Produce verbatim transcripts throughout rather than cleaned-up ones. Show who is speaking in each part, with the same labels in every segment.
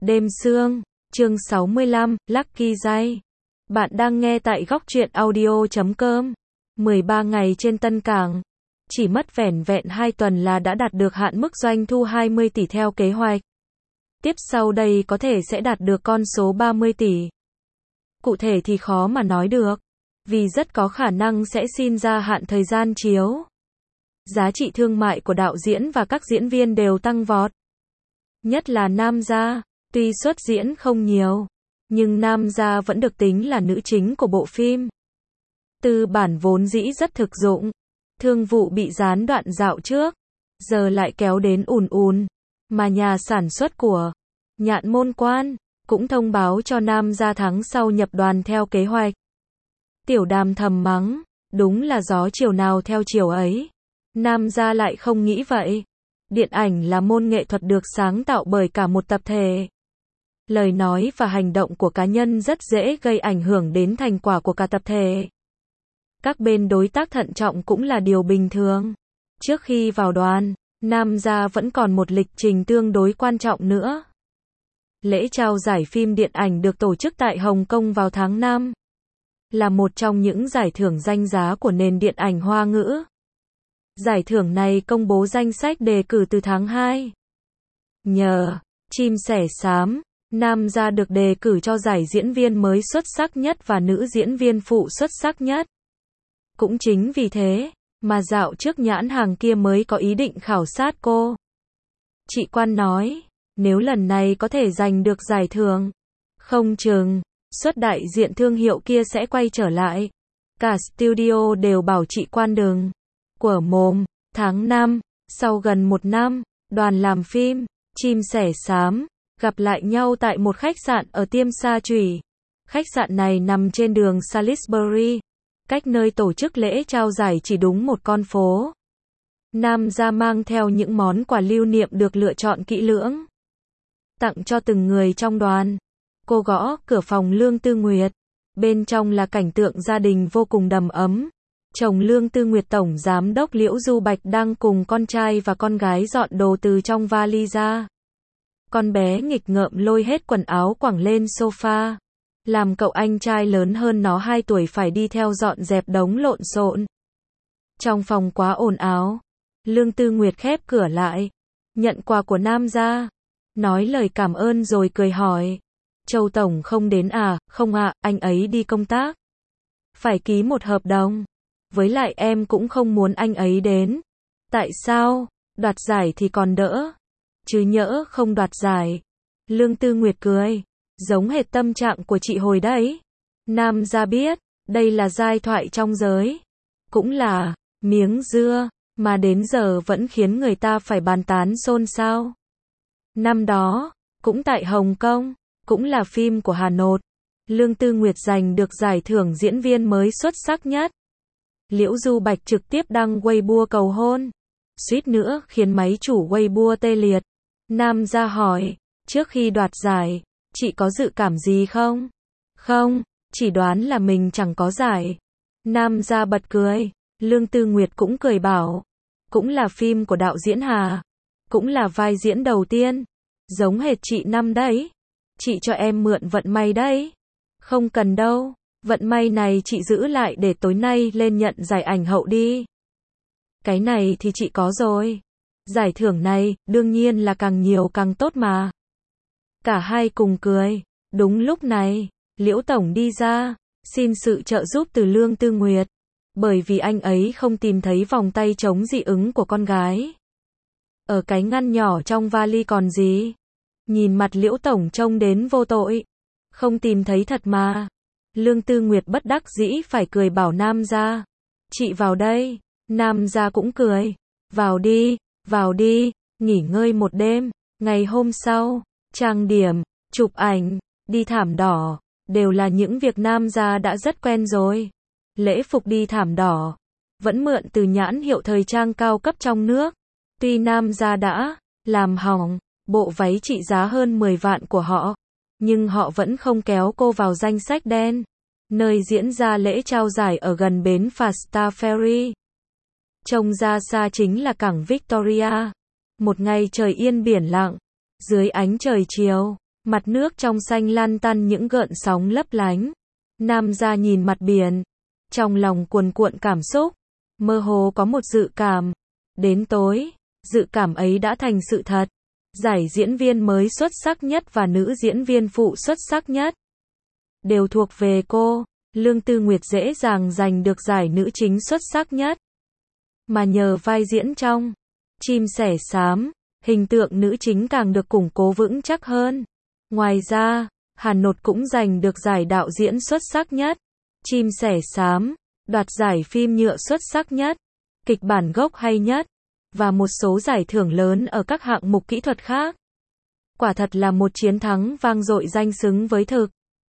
Speaker 1: Đêm sương, chương sáu mươi lăm, Lucky Day. Bạn đang nghe tại góc truyện audio chấm com. mười ba ngày trên Tân Cảng. Chỉ mất vẻn vẹn hai tuần là đã đạt được hạn mức doanh thu hai mươi tỷ theo kế hoạch. Tiếp sau đây có thể sẽ đạt được con số ba mươi tỷ. Cụ thể thì khó mà nói được, vì rất có khả năng sẽ xin gia hạn thời gian chiếu. Giá trị thương mại của đạo diễn và các diễn viên đều tăng vọt. Nhất là nam gia, tuy xuất diễn không nhiều, nhưng nam gia vẫn được tính là nữ chính của bộ phim. Tư bản vốn dĩ rất thực dụng, thương vụ bị gián đoạn dạo trước, giờ lại kéo đến ùn ùn, mà nhà sản xuất của Nhạn Môn Quan cũng thông báo cho nam gia tháng sau nhập đoàn theo kế hoạch. Tiểu Đàm thầm mắng, đúng là gió chiều nào theo chiều ấy. Nam gia lại không nghĩ vậy. Điện ảnh là môn nghệ thuật được sáng tạo bởi cả một tập thể. Lời nói và hành động của cá nhân rất dễ gây ảnh hưởng đến thành quả của cả tập thể. Các bên đối tác thận trọng cũng là điều bình thường. Trước khi vào đoàn, nam gia vẫn còn một lịch trình tương đối quan trọng nữa. Lễ trao giải phim điện ảnh được tổ chức tại Hồng Kông vào tháng năm. Là một trong những giải thưởng danh giá của nền điện ảnh Hoa ngữ. Giải thưởng này công bố danh sách đề cử từ tháng hai. Nhờ Chim Sẻ Xám, nam gia được đề cử cho giải diễn viên mới xuất sắc nhất và nữ diễn viên phụ xuất sắc nhất. Cũng chính vì thế, mà dạo trước nhãn hàng kia mới có ý định khảo sát cô. Chị Quan nói, nếu lần này có thể giành được giải thưởng, không chừng, suất đại diện thương hiệu kia sẽ quay trở lại. Cả studio đều bảo chị Quan đừng quở mồm. Tháng năm, sau gần một năm, đoàn làm phim Chim Sẻ Xám gặp lại nhau tại một khách sạn ở Tiêm Sa Chủy. Khách sạn này nằm trên đường Salisbury, cách nơi tổ chức lễ trao giải chỉ đúng một con phố. Nam gia mang theo những món quà lưu niệm được lựa chọn kỹ lưỡng, tặng cho từng người trong đoàn. Cô gõ cửa phòng Lương Tư Nguyệt. Bên trong là cảnh tượng gia đình vô cùng đầm ấm. Chồng Lương Tư Nguyệt tổng giám đốc Liễu Du Bạch đang cùng con trai và con gái dọn đồ từ trong vali ra. Con bé nghịch ngợm lôi hết quần áo quẳng lên sofa, làm cậu anh trai lớn hơn nó hai tuổi phải đi theo dọn dẹp đống lộn xộn. Trong phòng quá ồn ào, Lương Tư Nguyệt khép cửa lại, nhận quà của nam gia, nói lời cảm ơn rồi cười hỏi, Châu tổng không đến à? Không ạ, à, anh ấy đi công tác. Phải ký một hợp đồng. Với lại em cũng không muốn anh ấy đến. Tại sao? Đoạt giải thì còn đỡ, chứ nhỡ không đoạt giải. Lương Tư Nguyệt cười, giống hệt tâm trạng của chị hồi đấy. Nam gia biết, đây là giai thoại trong giới, cũng là miếng dưa, mà đến giờ vẫn khiến người ta phải bàn tán xôn xao. Năm đó, cũng tại Hồng Kông, cũng là phim của Hà Nội, Lương Tư Nguyệt giành được giải thưởng diễn viên mới xuất sắc nhất. Liễu Du Bạch trực tiếp đăng Weibo cầu hôn, suýt nữa khiến máy chủ Weibo tê liệt. Nam gia hỏi, trước khi đoạt giải, chị có dự cảm gì không? Không, chỉ đoán là mình chẳng có giải. Nam gia bật cười. Lương Tư Nguyệt cũng cười bảo, cũng là phim của đạo diễn Hà, cũng là vai diễn đầu tiên, giống hệt chị năm đấy. Chị cho em mượn vận may đấy. Không cần đâu, vận may này chị giữ lại để tối nay lên nhận giải ảnh hậu đi. Cái này thì chị có rồi. Giải thưởng này, đương nhiên là càng nhiều càng tốt mà. Cả hai cùng cười. Đúng lúc này, Liễu tổng đi ra, xin sự trợ giúp từ Lương Tư Nguyệt, bởi vì anh ấy không tìm thấy vòng tay chống dị ứng của con gái. Ở cái ngăn nhỏ trong vali còn gì? Nhìn mặt Liễu tổng trông đến vô tội. Không tìm thấy thật mà. Lương Tư Nguyệt bất đắc dĩ phải cười bảo nam gia, chị vào đây. Nam gia cũng cười, vào đi, vào đi, nghỉ ngơi một đêm. Ngày hôm sau, trang điểm, chụp ảnh, đi thảm đỏ, đều là những việc nam gia đã rất quen rồi. Lễ phục đi thảm đỏ, vẫn mượn từ nhãn hiệu thời trang cao cấp trong nước. Tuy nam gia đã làm hỏng bộ váy trị giá hơn mười vạn của họ, nhưng họ vẫn không kéo cô vào danh sách đen, nơi diễn ra lễ trao giải ở gần bến phà Star Ferry. Trông ra xa chính là cảng Victoria. Một ngày trời yên biển lặng, dưới ánh trời chiều, Mặt nước trong xanh lan tăn những gợn sóng lấp lánh. Nam gia nhìn mặt biển, trong lòng cuồn cuộn cảm xúc, mơ hồ có một dự cảm. Đến tối, dự cảm ấy đã thành sự thật. Giải diễn viên mới xuất sắc nhất và nữ diễn viên phụ xuất sắc nhất đều thuộc về cô. Lương Tư Nguyệt dễ dàng giành được giải nữ chính xuất sắc nhất, mà nhờ vai diễn trong Chim Sẻ Xám, hình tượng nữ chính càng được củng cố vững chắc hơn. Ngoài ra, Hàn Nột cũng giành được giải đạo diễn xuất sắc nhất, Chim Sẻ Xám, đoạt giải phim nhựa xuất sắc nhất, kịch bản gốc hay nhất, và một số giải thưởng lớn ở các hạng mục kỹ thuật khác. Quả thật là một chiến thắng vang dội danh xứng với thực.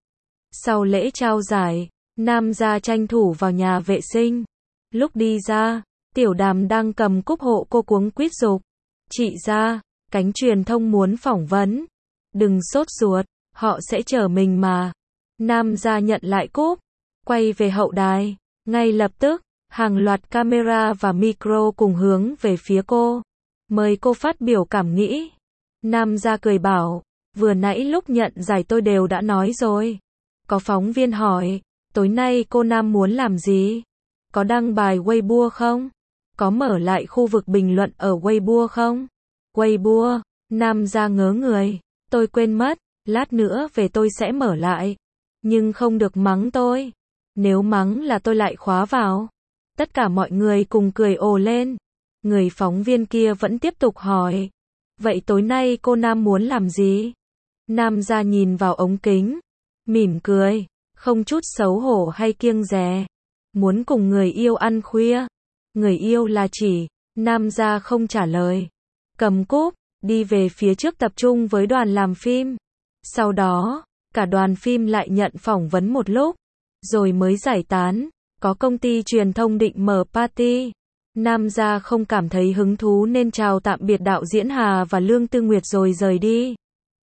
Speaker 1: Sau lễ trao giải, Nam gia tranh thủ vào nhà vệ sinh. Lúc đi ra, Tiểu Đàm đang cầm cúp hộ cô cuống quýt giục. Chị ra, cánh truyền thông muốn phỏng vấn. Đừng sốt ruột, họ sẽ chờ mình mà. Nam gia nhận lại cúp, quay về hậu đài. Ngay lập tức, hàng loạt camera và micro cùng hướng về phía cô. Mời cô phát biểu cảm nghĩ. Nam gia cười bảo, vừa nãy lúc nhận giải tôi đều đã nói rồi. Có phóng viên hỏi, tối nay cô Nam muốn làm gì? Có đăng bài Weibo không? Có mở lại khu vực bình luận ở Weibo không? Weibo, Nam gia ngớ người, tôi quên mất, lát nữa về tôi sẽ mở lại. Nhưng không được mắng tôi. Nếu mắng là tôi lại khóa vào. Tất cả mọi người cùng cười ồ lên. Người phóng viên kia vẫn tiếp tục hỏi. Vậy tối nay cô Nam muốn làm gì? Nam gia nhìn vào ống kính, mỉm cười, không chút xấu hổ hay kiêng dè. Muốn cùng người yêu ăn khuya. Người yêu là chỉ, Nam gia không trả lời. Cầm cúp, đi về phía trước tập trung với đoàn làm phim. Sau đó, cả đoàn phim lại nhận phỏng vấn một lúc, rồi mới giải tán. Có công ty truyền thông định mở party. Nam gia không cảm thấy hứng thú nên chào tạm biệt đạo diễn Hà và Lương Tư Nguyệt rồi rời đi.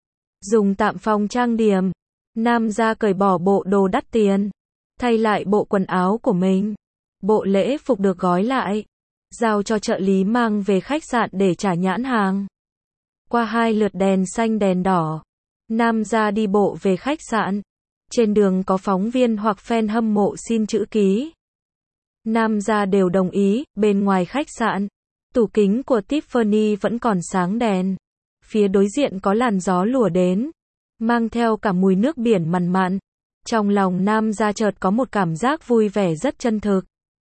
Speaker 1: Dùng tạm phòng trang điểm, Nam gia cởi bỏ bộ đồ đắt tiền, thay lại bộ quần áo của mình. Bộ lễ phục được gói lại, giao cho trợ lý mang về khách sạn để trả nhãn hàng. Qua hai lượt đèn xanh đèn đỏ, Nam gia đi bộ về khách sạn. Trên đường có phóng viên hoặc fan hâm mộ xin chữ ký. Nam gia đều đồng ý. Bên ngoài khách sạn, tủ kính của Tiffany vẫn còn sáng đèn. Phía đối diện có làn gió lùa đến, mang theo cả mùi nước biển mặn mặn. Trong lòng Nam gia chợt có một cảm giác vui vẻ rất chân thực.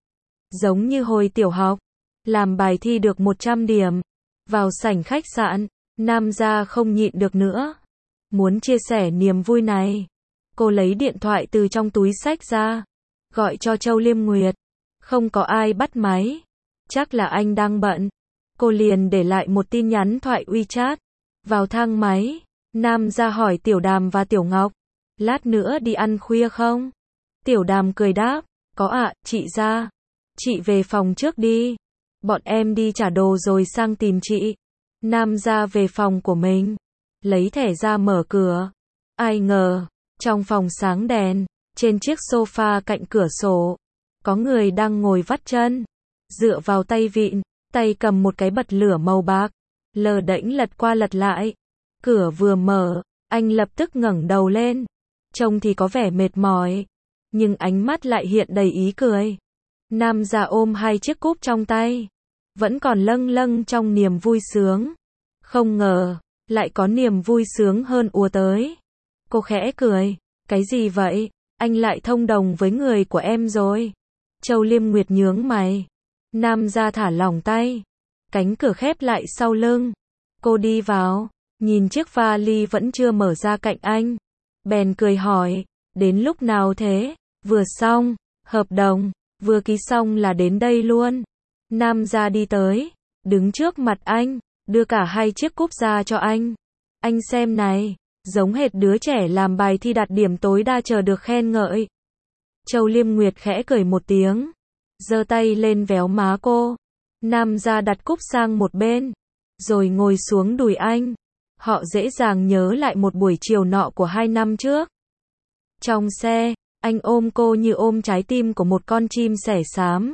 Speaker 1: Giống như hồi tiểu học, làm bài thi được một trăm điểm. Vào sảnh khách sạn, Nam gia không nhịn được nữa. Muốn chia sẻ niềm vui này. Cô lấy điện thoại từ trong túi xách ra, gọi cho Châu Liêm Nguyệt. Không có ai bắt máy. Chắc là anh đang bận. Cô liền để lại một tin nhắn thoại WeChat. Vào thang máy, Nam gia hỏi Tiểu Đàm và Tiểu Ngọc. Lát nữa đi ăn khuya không? Tiểu Đàm cười đáp. Có ạ, chị ra. Chị về phòng trước đi. Bọn em đi trả đồ rồi sang tìm chị. Nam gia về phòng của mình. Lấy thẻ ra mở cửa. Ai ngờ, trong phòng sáng đèn, trên chiếc sofa cạnh cửa sổ, có người đang ngồi vắt chân, dựa vào tay vịn, tay cầm một cái bật lửa màu bạc, lờ đễnh lật qua lật lại. Cửa vừa mở, anh lập tức ngẩng đầu lên, trông thì có vẻ mệt mỏi, nhưng ánh mắt lại hiện đầy ý cười. Nam gia ôm hai chiếc cúp trong tay, vẫn còn lâng lâng trong niềm vui sướng. Không ngờ, lại có niềm vui sướng hơn ùa tới. Cô khẽ cười, cái gì vậy? Anh lại thông đồng với người của em rồi. Châu Liêm Nguyệt nhướng mày. Nam gia thả lỏng tay. Cánh cửa khép lại sau lưng. Cô đi vào, nhìn chiếc vali vẫn chưa mở ra cạnh anh. Bèn cười hỏi, đến lúc nào thế? Vừa xong, hợp đồng, vừa ký xong là đến đây luôn. Nam gia đi tới, đứng trước mặt anh, đưa cả hai chiếc cúp ra cho anh. Anh xem này, giống hệt đứa trẻ làm bài thi đạt điểm tối đa chờ được khen ngợi. Châu Liêm Nguyệt khẽ cười một tiếng, giơ tay lên véo má cô. Nam gia đặt cúp sang một bên, rồi ngồi xuống đùi anh. Họ dễ dàng nhớ lại một buổi chiều nọ của hai năm trước. Trong xe, anh ôm cô như ôm trái tim của một con chim sẻ xám.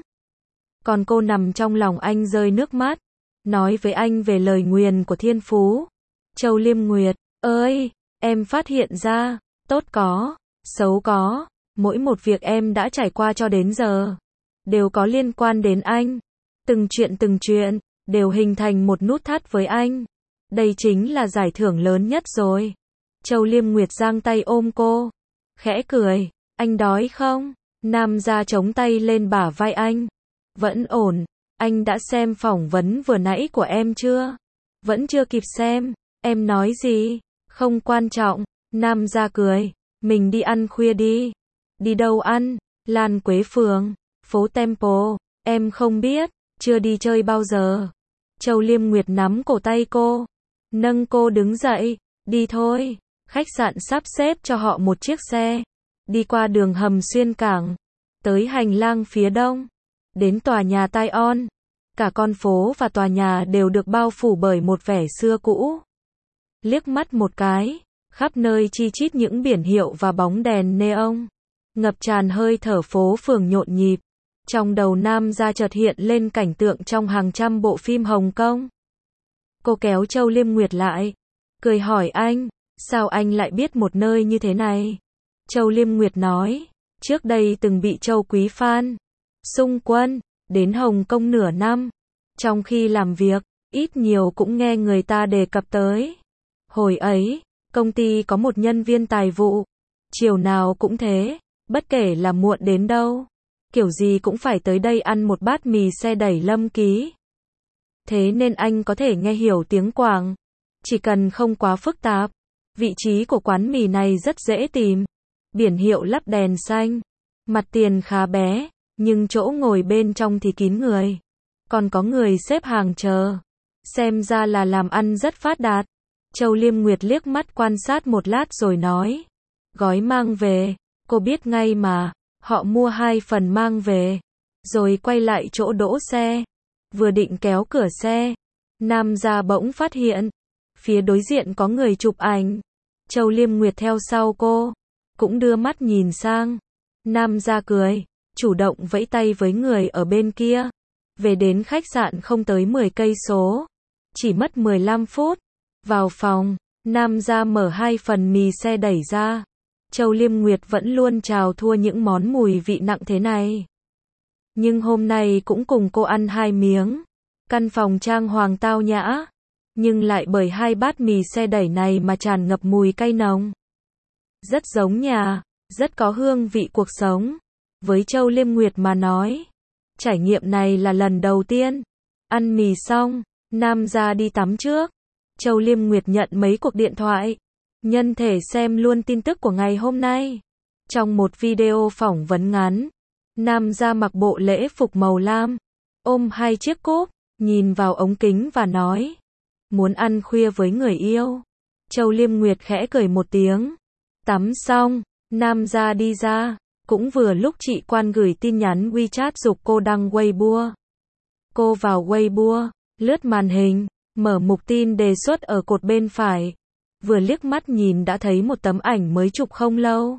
Speaker 1: Còn cô nằm trong lòng anh rơi nước mắt, nói với anh về lời nguyền của thiên phú. Châu Liêm Nguyệt, ơi, Em phát hiện ra, tốt có, xấu có, mỗi một việc em đã trải qua cho đến giờ, đều có liên quan đến anh. Từng chuyện từng chuyện, đều hình thành một nút thắt với anh. Đây chính là giải thưởng lớn nhất rồi. Châu Liêm Nguyệt giang tay ôm cô. Khẽ cười, anh đói không? Nam gia chống tay lên bả vai anh. Vẫn ổn, anh đã xem phỏng vấn vừa nãy của em chưa? Vẫn chưa kịp xem, em nói gì? Không quan trọng, Nam gia cười, mình đi ăn khuya đi. Đi đâu ăn? Lan Quế Phường, phố Temple, em không biết, chưa đi chơi bao giờ. Châu Liêm Nguyệt nắm cổ tay cô, nâng cô đứng dậy, đi thôi. Khách sạn sắp xếp cho họ một chiếc xe, đi qua đường hầm xuyên cảng, tới hành lang phía đông, đến tòa nhà Tai On. Cả con phố và tòa nhà đều được bao phủ bởi một vẻ xưa cũ. Liếc mắt một cái, khắp nơi chi chít những biển hiệu và bóng đèn neon, ngập tràn hơi thở phố phường nhộn nhịp. Trong đầu Nam gia chợt hiện lên cảnh tượng trong hàng trăm bộ phim Hồng Kông. Cô kéo Châu Liêm Nguyệt lại, cười hỏi anh, sao anh lại biết một nơi như thế này? Châu Liêm Nguyệt nói, trước đây từng bị Châu Quý Phan xung quân đến Hồng Kông nửa năm. Trong khi làm việc, ít nhiều cũng nghe người ta đề cập tới. Hồi ấy, công ty có một nhân viên tài vụ, chiều nào cũng thế, bất kể là muộn đến đâu, kiểu gì cũng phải tới đây ăn một bát mì xe đẩy Lâm Ký. Thế nên anh có thể nghe hiểu tiếng Quảng, chỉ cần không quá phức tạp. Vị trí của quán mì này rất dễ tìm. Biển hiệu lắp đèn xanh, mặt tiền khá bé, nhưng chỗ ngồi bên trong thì kín người. Còn có người xếp hàng chờ. Xem ra là làm ăn rất phát đạt. Châu Liêm Nguyệt liếc mắt quan sát một lát rồi nói, gói mang về, cô biết ngay mà. Họ mua hai phần mang về, rồi quay lại chỗ đỗ xe. Vừa định kéo cửa xe, Nam gia bỗng phát hiện, phía đối diện có người chụp ảnh. Châu Liêm Nguyệt theo sau cô, cũng đưa mắt nhìn sang. Nam gia cười, chủ động vẫy tay với người ở bên kia. Về đến khách sạn không tới mười cây số, chỉ mất mười lăm phút. Vào phòng, Nam gia mở hai phần mì xe đẩy ra. Châu Liêm Nguyệt vẫn luôn trào thua những món mùi vị nặng thế này. Nhưng hôm nay cũng cùng cô ăn hai miếng. Căn phòng trang hoàng tao nhã, nhưng lại bởi hai bát mì xe đẩy này mà tràn ngập mùi cay nồng. Rất giống nhà, rất có hương vị cuộc sống. Với Châu Liêm Nguyệt mà nói, trải nghiệm này là lần đầu tiên. Ăn mì xong, Nam gia đi tắm trước. Châu Liêm Nguyệt nhận mấy cuộc điện thoại, nhân thể xem luôn tin tức của ngày hôm nay. Trong một video phỏng vấn ngắn, Nam gia mặc bộ lễ phục màu lam, ôm hai chiếc cúp, nhìn vào ống kính và nói, muốn ăn khuya với người yêu. Châu Liêm Nguyệt khẽ cười một tiếng. Tắm xong, Nam gia đi ra, cũng vừa lúc chị Quan gửi tin nhắn WeChat giục cô đăng Weibo. Cô vào Weibo, lướt màn hình, mở mục tin đề xuất ở cột bên phải. Vừa liếc mắt nhìn đã thấy một tấm ảnh mới chụp không lâu.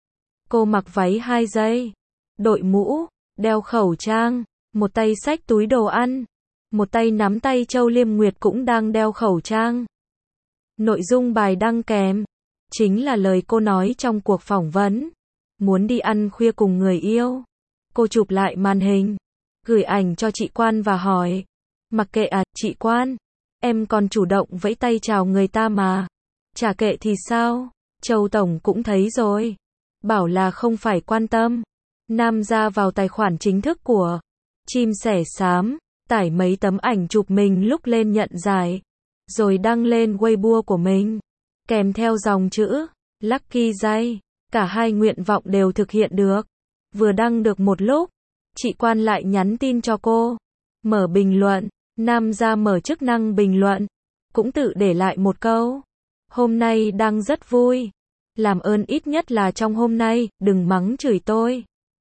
Speaker 1: Cô mặc váy hai giây, đội mũ, đeo khẩu trang, một tay xách túi đồ ăn, một tay nắm tay. Châu Liêm Nguyệt cũng đang đeo khẩu trang. Nội dung bài đăng kèm chính là lời cô nói trong cuộc phỏng vấn, muốn đi ăn khuya cùng người yêu. Cô chụp lại màn hình, gửi ảnh cho chị Quan và hỏi, mặc kệ à, chị Quan, em còn chủ động vẫy tay chào người ta mà. Chả kệ thì sao, Châu Tổng cũng thấy rồi, bảo là không phải quan tâm. Nam gia vào tài khoản chính thức của Chim Sẻ Xám, tải mấy tấm ảnh chụp mình lúc lên nhận giải, rồi đăng lên Weibo của mình, kèm theo dòng chữ Lucky Day. Cả hai nguyện vọng đều thực hiện được. Vừa đăng được một lúc, chị Quan lại nhắn tin cho cô, mở bình luận. Nam gia mở chức năng bình luận, cũng tự để lại một câu, hôm nay đang rất vui, làm ơn ít nhất là trong hôm nay, đừng mắng chửi tôi.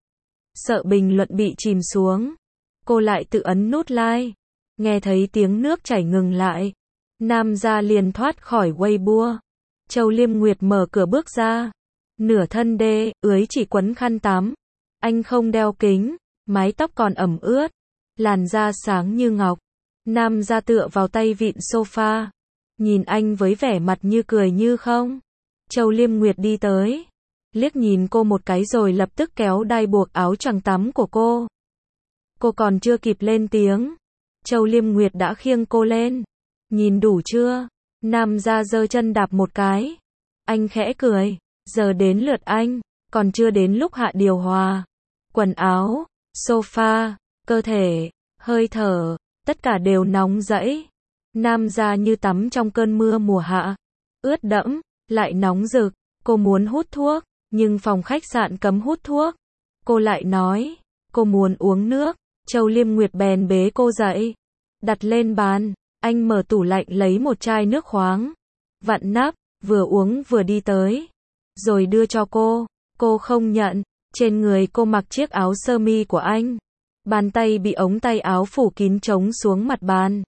Speaker 1: Sợ bình luận bị chìm xuống, cô lại tự ấn nút like. Nghe thấy tiếng nước chảy ngừng lại, Nam gia liền thoát khỏi Weibo. Châu Liêm Nguyệt mở cửa bước ra, nửa thân đê, ưới chỉ quấn khăn tắm. Anh không đeo kính, mái tóc còn ẩm ướt, làn da sáng như ngọc. Nam gia tựa vào tay vịn sofa, nhìn anh với vẻ mặt như cười như không. Châu Liêm Nguyệt đi tới, liếc nhìn cô một cái rồi lập tức kéo đai buộc áo choàng tắm của cô. Cô còn chưa kịp lên tiếng, Châu Liêm Nguyệt đã khiêng cô lên. Nhìn đủ chưa? Nam gia giơ chân đạp một cái. Anh khẽ cười, giờ đến lượt anh, còn chưa đến lúc hạ điều hòa. Quần áo, sofa, cơ thể, hơi thở, tất cả đều nóng rẫy. Nam gia như tắm trong cơn mưa mùa hạ, ướt đẫm, lại nóng rực. Cô muốn hút thuốc, nhưng phòng khách sạn cấm hút thuốc. Cô lại nói, cô muốn uống nước. Châu Liêm Nguyệt bèn bế cô dậy, đặt lên bàn. Anh mở tủ lạnh lấy một chai nước khoáng, vặn nắp, vừa uống vừa đi tới, rồi đưa cho cô. Cô không nhận. Trên người cô mặc chiếc áo sơ mi của anh, bàn tay bị ống tay áo phủ kín trống xuống mặt bàn.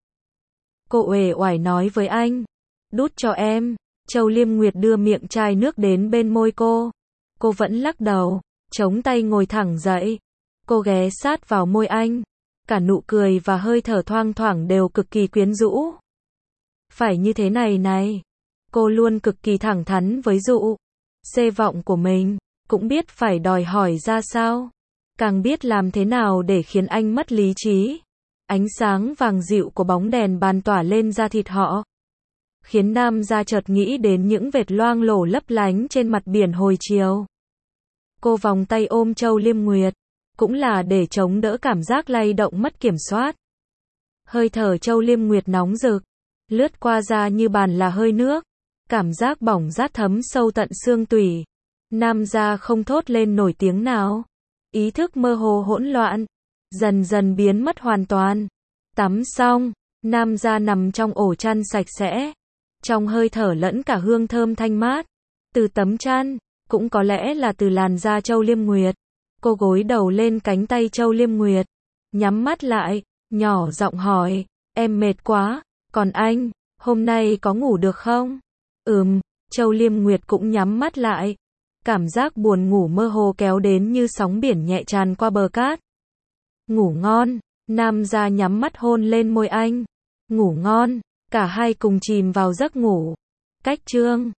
Speaker 1: Cô uể oải nói với anh, đút cho em. Châu Liêm Nguyệt đưa miệng chai nước đến bên môi cô. Cô vẫn lắc đầu, chống tay ngồi thẳng dậy. Cô ghé sát vào môi anh, cả nụ cười và hơi thở thoang thoảng đều cực kỳ quyến rũ. Phải như thế này này. Cô luôn cực kỳ thẳng thắn với dụ, xê vọng của mình, cũng biết phải đòi hỏi ra sao, càng biết làm thế nào để khiến anh mất lý trí. Ánh sáng vàng dịu của bóng đèn bàn tỏa lên da thịt họ, khiến Nam gia chợt nghĩ đến những vệt loang lổ lấp lánh trên mặt biển hồi chiều. Cô vòng tay ôm Châu Liêm Nguyệt, cũng là để chống đỡ cảm giác lay động mất kiểm soát. Hơi thở Châu Liêm Nguyệt nóng rực, lướt qua da như bàn là hơi nước, cảm giác bỏng rát thấm sâu tận xương tủy. Nam gia không thốt lên nổi tiếng nào, ý thức mơ hồ hỗn loạn, dần dần biến mất hoàn toàn. Tắm xong, Nam gia nằm trong ổ chăn sạch sẽ, trong hơi thở lẫn cả hương thơm thanh mát từ tấm chăn, cũng có lẽ là từ làn da Châu Liêm Nguyệt. Cô gối đầu lên cánh tay Châu Liêm Nguyệt, nhắm mắt lại, nhỏ giọng hỏi, em mệt quá, còn anh, hôm nay có ngủ được không? Ừm. Châu Liêm Nguyệt cũng nhắm mắt lại, cảm giác buồn ngủ mơ hồ kéo đến như sóng biển nhẹ tràn qua bờ cát. Ngủ ngon. Nam gia nhắm mắt hôn lên môi anh. Ngủ ngon. Cả hai cùng chìm vào giấc ngủ. Cách chương